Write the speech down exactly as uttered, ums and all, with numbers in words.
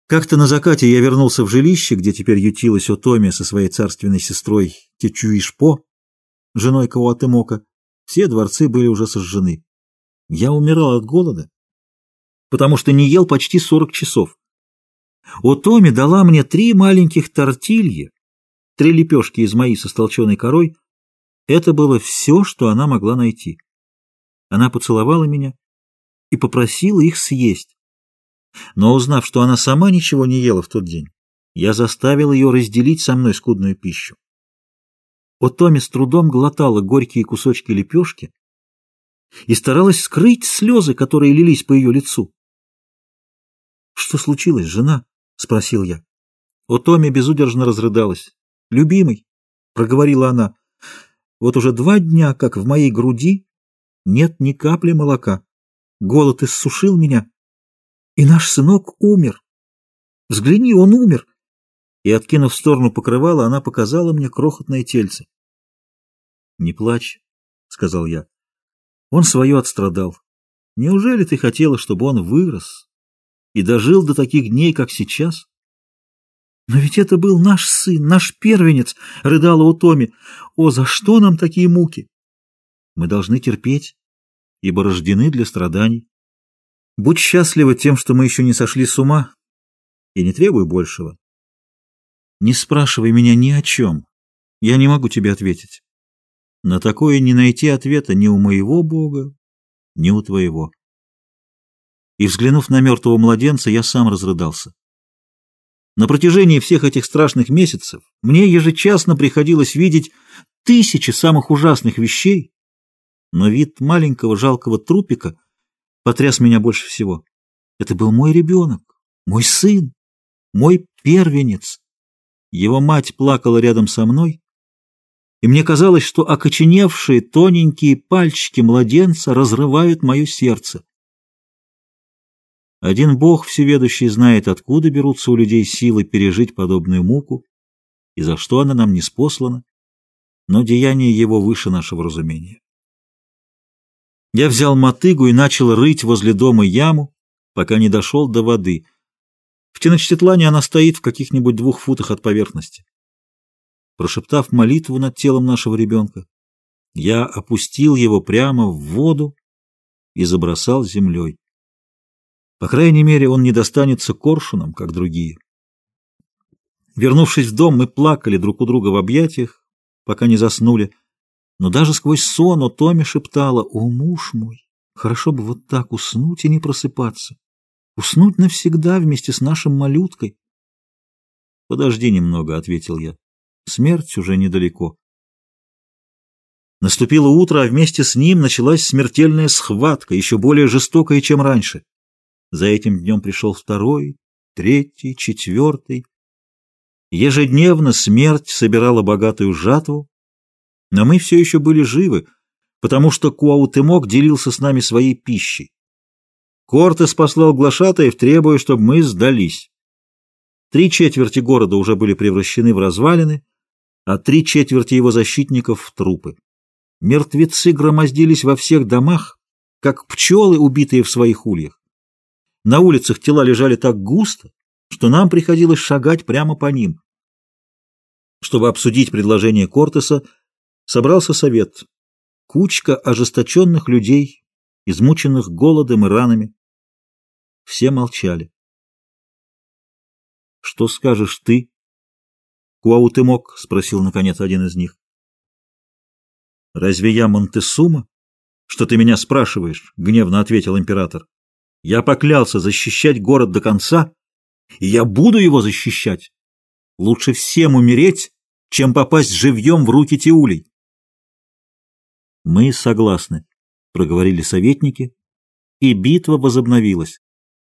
Как-то на закате я вернулся в жилище, где теперь ютилась Отоми со своей царственной сестрой Течуишпо, женой Кауатэмока. Все дворцы были уже сожжены. Я умирал от голода, потому что не ел почти сорок часов. Отоми дала мне три маленьких тортильи, три лепешки из маи со столченой корой. Это было все, что она могла найти. Она поцеловала меня и попросила их съесть. Но узнав, что она сама ничего не ела в тот день, я заставил ее разделить со мной скудную пищу. Отоми с трудом глотала горькие кусочки лепешки и старалась скрыть слезы, которые лились по ее лицу. — Что случилось, жена? — спросил я. Отоми безудержно разрыдалась. — Любимый, — проговорила она, — вот уже два дня, как в моей груди нет ни капли молока. Голод иссушил меня. И наш сынок умер. Взгляни, он умер. И, откинув в сторону покрывала, она показала мне крохотное тельце. — Не плачь, — сказал я. Он свое отстрадал. Неужели ты хотела, чтобы он вырос и дожил до таких дней, как сейчас? — Но ведь это был наш сын, наш первенец, — рыдала Отоми. — О, за что нам такие муки? Мы должны терпеть, ибо рождены для страданий. Будь счастлива тем, что мы еще не сошли с ума, и не требуй большего. Не спрашивай меня ни о чем, я не могу тебе ответить. На такое не найти ответа ни у моего Бога, ни у твоего. И, взглянув на мертвого младенца, я сам разрыдался. На протяжении всех этих страшных месяцев мне ежечасно приходилось видеть тысячи самых ужасных вещей, но вид маленького жалкого трупика потряс меня больше всего. Это был мой ребенок, мой сын, мой первенец. Его мать плакала рядом со мной, и мне казалось, что окоченевшие тоненькие пальчики младенца разрывают мое сердце. Один Бог всеведущий знает, откуда берутся у людей силы пережить подобную муку, и за что она нам ниспослана, но деяние его выше нашего разумения. Я взял мотыгу и начал рыть возле дома яму, пока не дошел до воды. В Теночтитлане она стоит в каких-нибудь двух футах от поверхности. Прошептав молитву над телом нашего ребенка, я опустил его прямо в воду и забросал землей. По крайней мере, он не достанется коршунам, как другие. Вернувшись в дом, мы плакали друг у друга в объятиях, пока не заснули. Но даже сквозь сон Отоми шептала: «О, муж мой, хорошо бы вот так уснуть и не просыпаться, уснуть навсегда вместе с нашим малюткой». «Подожди немного», — ответил я, — «смерть уже недалеко». Наступило утро, а вместе с ним началась смертельная схватка, еще более жестокая, чем раньше. За этим днем пришел второй, третий, четвертый. Ежедневно смерть собирала богатую жатву, но мы все еще были живы, потому что Куаутэмок делился с нами своей пищей. Кортес послал глашатаев, требуя, чтобы мы сдались. Три четверти города уже были превращены в развалины, а три четверти его защитников — в трупы. Мертвецы громоздились во всех домах, как пчелы, убитые в своих ульях. На улицах тела лежали так густо, что нам приходилось шагать прямо по ним. Чтобы обсудить предложение Кортеса, собрался совет. Кучка ожесточенных людей, измученных голодом и ранами. Все молчали. — Что скажешь ты, Куаутэмок? — спросил, наконец, один из них. — Разве я Монтесума, что ты меня спрашиваешь? — гневно ответил император. — Я поклялся защищать город до конца, и я буду его защищать. Лучше всем умереть, чем попасть живьем в руки Тиулей. — Мы согласны, — проговорили советники, и битва возобновилась.